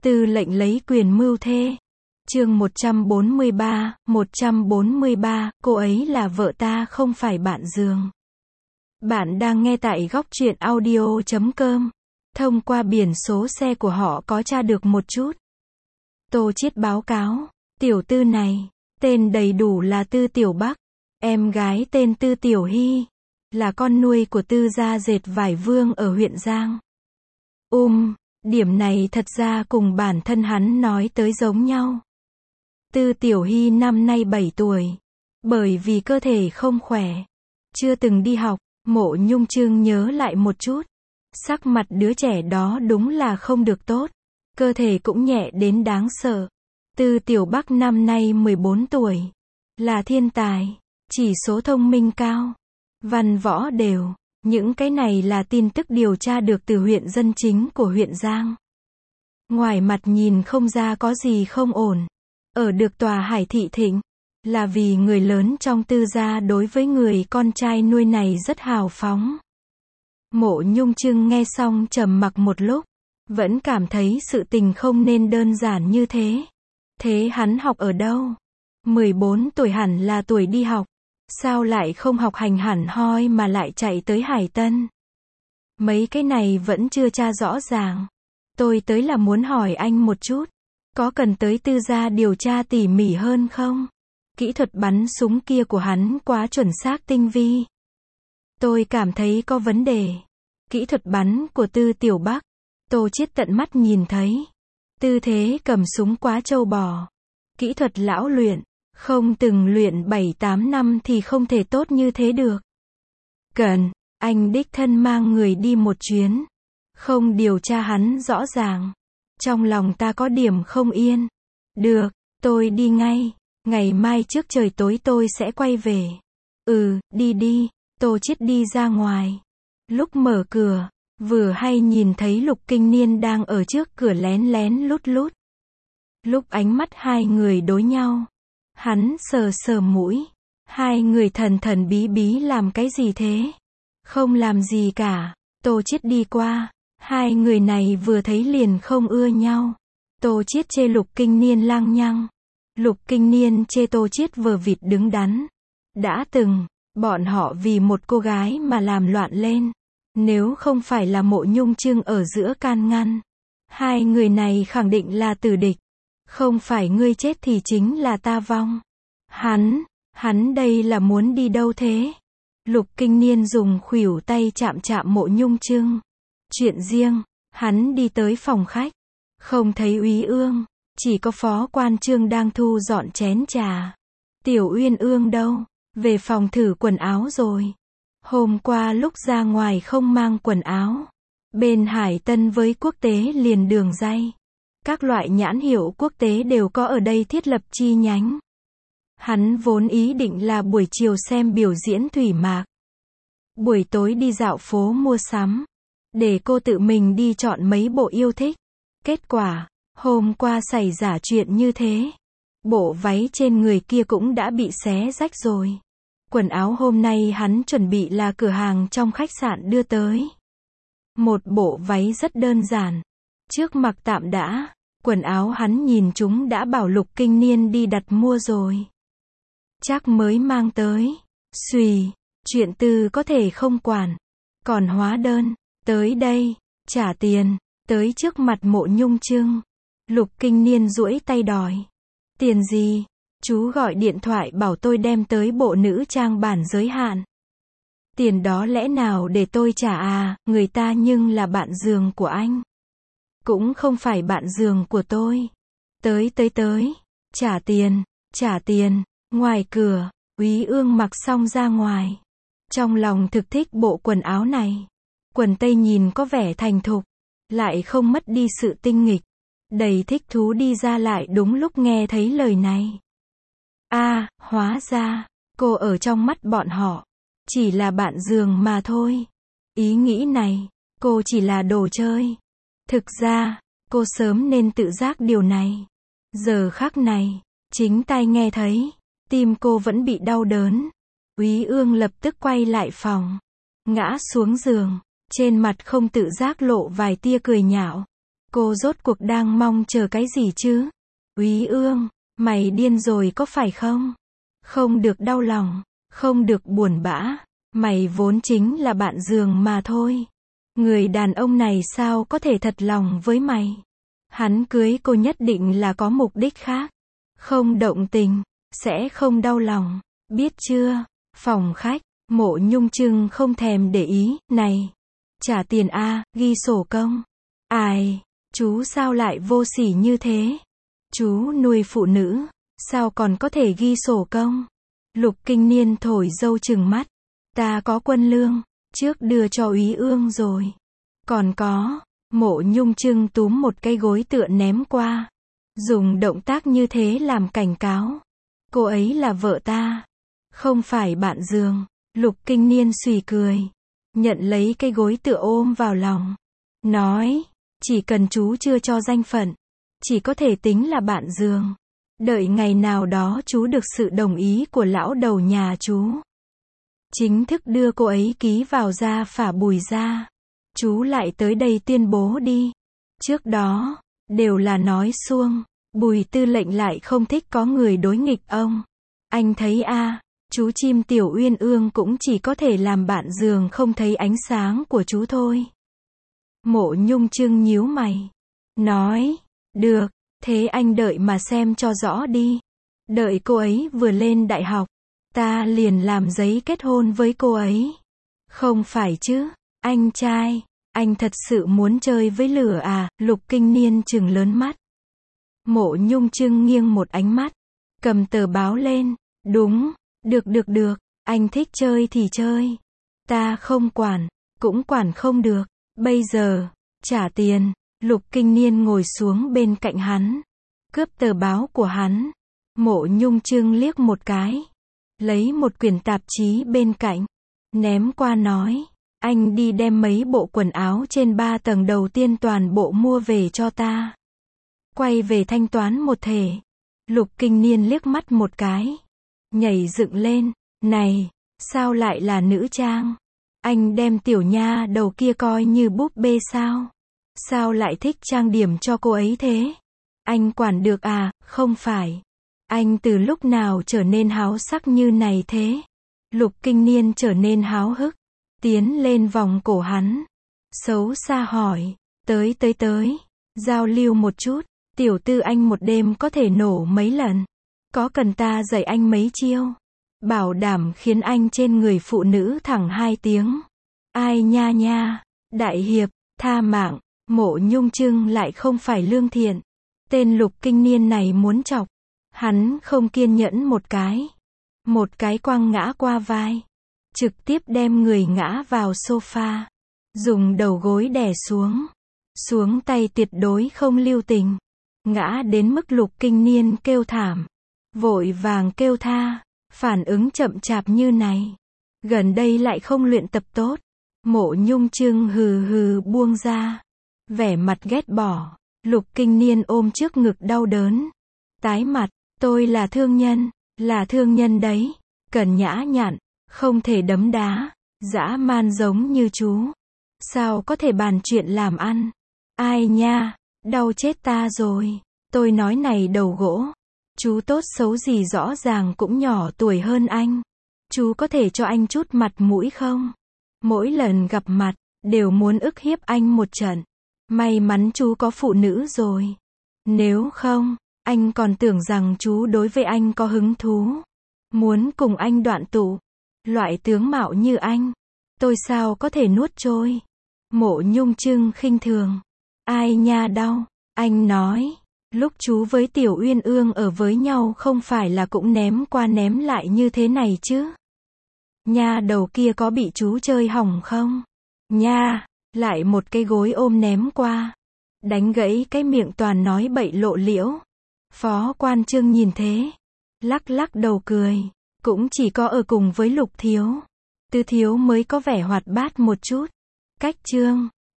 Tư lệnh lấy quyền mưu thê. Chương 143, cô ấy là vợ ta không phải bạn giường. Bạn đang nghe tại góc truyện audio.com. Thông qua biển số xe của họ có tra được một chút. Tô Chiết báo cáo, tiểu Tư này, tên đầy đủ là Tư Tiểu Bắc, em gái tên Tư Tiểu Hy, là con nuôi của Tư gia dệt vải Vương ở huyện Giang. Điểm này thật ra cùng bản thân hắn nói tới giống nhau. Tư Tiểu Hy năm nay 7 tuổi. Bởi vì cơ thể không khỏe, chưa từng đi học, Mộ Nhung Trương nhớ lại một chút. Sắc mặt đứa trẻ đó đúng là không được tốt. Cơ thể cũng nhẹ đến đáng sợ. Tư Tiểu Bắc năm nay 14 tuổi. Là thiên tài. Chỉ số thông minh cao. Văn võ đều. Những cái này là tin tức điều tra được từ huyện dân chính của huyện Giang. Ngoài mặt nhìn không ra có gì không ổn. Ở được tòa Hải Thị Thịnh. Là vì người lớn trong Tư gia đối với người con trai nuôi này rất hào phóng. Mộ Nhung Trương nghe xong trầm mặc một lúc. Vẫn cảm thấy sự tình không nên đơn giản như thế. Thế hắn học ở đâu? 14 tuổi hẳn là tuổi đi học. Sao lại không học hành hẳn hoi mà lại chạy tới Hải Tân? Mấy cái này vẫn chưa tra rõ ràng. Tôi tới là muốn hỏi anh một chút. Có cần tới Tư gia điều tra tỉ mỉ hơn không? Kỹ thuật bắn súng kia của hắn quá chuẩn xác tinh vi. Tôi cảm thấy có vấn đề. Kỹ thuật bắn của Tư Tiểu Bắc. Tô Chiết tận mắt nhìn thấy. Tư thế cầm súng quá trâu bò. Kỹ thuật lão luyện. Không từng luyện 7-8 năm thì không thể tốt như thế được. Cần, anh đích thân mang người đi một chuyến. Không điều tra hắn rõ ràng. Trong lòng ta có điểm không yên. Được, tôi đi ngay. Ngày mai trước trời tối tôi sẽ quay về. Đi. Tô Chiết đi ra ngoài. Lúc mở cửa, vừa hay nhìn thấy Lục Kinh Niên đang ở trước cửa lén lén lút lút. Lúc ánh mắt hai người đối nhau, hắn sờ sờ mũi. Hai người thần thần bí bí làm cái gì thế? Không làm gì cả. Tô Chiết đi qua. Hai người này vừa thấy liền không ưa nhau. Tô Chiết chê Lục Kinh Niên lăng nhăng. Lục Kinh Niên chê Tô Chiết vờ vịt đứng đắn. Đã từng, bọn họ vì một cô gái mà làm loạn lên. Nếu không phải là Mộ Nhung Trương ở giữa can ngăn, hai người này khẳng định là tử địch. Không phải ngươi chết thì chính là ta vong. Hắn đây là muốn đi đâu thế? Lục Kinh Niên dùng khuỷu tay chạm chạm Mộ Nhung Trương. Chuyện riêng, hắn đi tới phòng khách. Không thấy Úy Ương, chỉ có Phó Quan Trương đang thu dọn chén trà. Tiểu Uyên Ương đâu? Về phòng thử quần áo rồi. Hôm qua lúc ra ngoài không mang quần áo. Bên Hải Tân với quốc tế liền đường ray. Các loại nhãn hiệu quốc tế đều có ở đây thiết lập chi nhánh. Hắn vốn ý định là buổi chiều xem biểu diễn thủy mạc. Buổi tối đi dạo phố mua sắm. Để cô tự mình đi chọn mấy bộ yêu thích. Kết quả, hôm qua xảy ra chuyện như thế. Bộ váy trên người kia cũng đã bị xé rách rồi. Quần áo hôm nay hắn chuẩn bị là cửa hàng trong khách sạn đưa tới. Một bộ váy rất đơn giản. Trước mặc tạm đã. Quần áo hắn nhìn chúng đã bảo Lục Kinh Niên đi đặt mua rồi. Chắc mới mang tới. Xùy, chuyện Tư có thể không quản. Còn hóa đơn, tới đây, trả tiền. Tới trước mặt Mộ Nhung Trương. Lục Kinh Niên duỗi tay đòi. Tiền gì? Chú gọi điện thoại bảo tôi đem tới bộ nữ trang bản giới hạn. Tiền đó lẽ nào để tôi trả à? Người ta nhưng là bạn giường của anh. Cũng không phải bạn giường của tôi. Tới. Trả tiền. Ngoài cửa, Úy Ương mặc xong ra ngoài. Trong lòng thực thích bộ quần áo này. Quần tây nhìn có vẻ thành thục. Lại không mất đi sự tinh nghịch. Đầy thích thú đi ra lại đúng lúc nghe thấy lời này. Hóa ra, cô ở trong mắt bọn họ. Chỉ là bạn giường mà thôi. Ý nghĩ này, cô chỉ là đồ chơi. Thực ra, cô sớm nên tự giác điều này. Giờ khắc này, chính tai nghe thấy. Tim cô vẫn bị đau đớn. Úy Ương lập tức quay lại phòng. Ngã xuống giường. Trên mặt không tự giác lộ vài tia cười nhạo. Cô rốt cuộc đang mong chờ cái gì chứ? Úy Ương, mày điên rồi có phải không? Không được đau lòng, không được buồn bã, mày vốn chính là bạn giường mà thôi. Người đàn ông này sao có thể thật lòng với mày? Hắn cưới cô nhất định là có mục đích khác. Không động tình, sẽ không đau lòng, biết chưa? Phòng khách, Mộ Nhung Trưng không thèm để ý, này, trả tiền a, ghi sổ công. Ai, chú sao lại vô sỉ như thế? Chú nuôi phụ nữ, sao còn có thể ghi sổ công? Lục Kinh Niên thổi dâu trừng mắt. Ta có quân lương, trước đưa cho Úy Ương rồi. Còn có, Mộ Nhung Trưng túm một cây gối tựa ném qua. Dùng động tác như thế làm cảnh cáo. Cô ấy là vợ ta, không phải bạn giường. Lục Kinh Niên xùy cười. Nhận lấy cây gối tựa ôm vào lòng. Nói, chỉ cần chú chưa cho danh phận, chỉ có thể tính là bạn giường. Đợi ngày nào đó chú được sự đồng ý của lão đầu nhà chú, chính thức đưa cô ấy ký vào gia phả Bùi gia. Chú lại tới đây tuyên bố đi. Trước đó, đều là nói suông. Bùi tư lệnh lại không thích có người đối nghịch ông. Anh thấy a, chú chim Tiểu Uyên Ương cũng chỉ có thể làm bạn giường không thấy ánh sáng của chú thôi. Mộ Nhung Trưng nhíu mày. Nói, được, thế anh đợi mà xem cho rõ đi. Đợi cô ấy vừa lên đại học, ta liền làm giấy kết hôn với cô ấy. Không phải chứ, anh trai, anh thật sự muốn chơi với lửa à? Lục Kinh Niên trừng lớn mắt. Mộ Nhung Trưng nghiêng một ánh mắt, cầm tờ báo lên. Đúng, được, anh thích chơi thì chơi. Ta không quản, cũng quản không được. Bây giờ, trả tiền. Lục Kinh Niên ngồi xuống bên cạnh hắn, cướp tờ báo của hắn. Mộ Nhung Trưng liếc một cái, lấy một quyển tạp chí bên cạnh, ném qua nói, anh đi đem mấy bộ quần áo trên 3 tầng đầu tiên toàn bộ mua về cho ta. Quay về thanh toán một thể. Lục Kinh Niên liếc mắt một cái, nhảy dựng lên, này, sao lại là nữ trang? Anh đem tiểu nha đầu kia coi như búp bê sao? Sao lại thích trang điểm cho cô ấy thế? Anh quản được à? Không phải. Anh từ lúc nào trở nên háo sắc như này thế? Lục Kinh Niên trở nên háo hức, tiến lên vòng cổ hắn, xấu xa hỏi, tới, giao lưu một chút, tiểu tư anh một đêm có thể nổ mấy lần? Có cần ta dạy anh mấy chiêu? Bảo đảm khiến anh trên người phụ nữ thẳng 2 tiếng. Ai nha, đại hiệp, tha mạng. Mộ Nhung Trưng lại không phải lương thiện. Tên Lục Kinh Niên này muốn chọc hắn không kiên nhẫn một cái quăng ngã qua vai, trực tiếp đem người ngã vào sofa, dùng đầu gối đè xuống tay tuyệt đối không lưu tình, ngã đến mức Lục Kinh Niên kêu thảm, vội vàng kêu tha. Phản ứng chậm chạp như này, gần đây lại không luyện tập tốt. Mộ Nhung Trưng hừ buông ra, vẻ mặt ghét bỏ. Lục Kinh Niên ôm trước ngực đau đớn, tái mặt, tôi là thương nhân đấy, cần nhã nhặn, không thể đấm đá, dã man giống như chú. Sao có thể bàn chuyện làm ăn? Ai nha, đau chết ta rồi. Tôi nói này đầu gỗ, chú tốt xấu gì rõ ràng cũng nhỏ tuổi hơn anh. Chú có thể cho anh chút mặt mũi không? Mỗi lần gặp mặt, đều muốn ức hiếp anh một trận. May mắn chú có phụ nữ rồi. Nếu không, anh còn tưởng rằng chú đối với anh có hứng thú, muốn cùng anh đoạn tụ. Loại tướng mạo như anh, tôi sao có thể nuốt trôi? Mộ Nhung Trưng khinh thường. Ai nha đau, anh nói, lúc chú với Tiểu Uyên Ương ở với nhau không phải là cũng ném qua ném lại như thế này chứ? Nha đầu kia có bị chú chơi hỏng không? Nha, lại một cái gối ôm ném qua, đánh gãy cái miệng toàn nói bậy lộ liễu. Phó quan Trương nhìn thế, lắc đầu cười, cũng chỉ có ở cùng với Lục thiếu, Tư thiếu mới có vẻ hoạt bát một chút. Cách Trương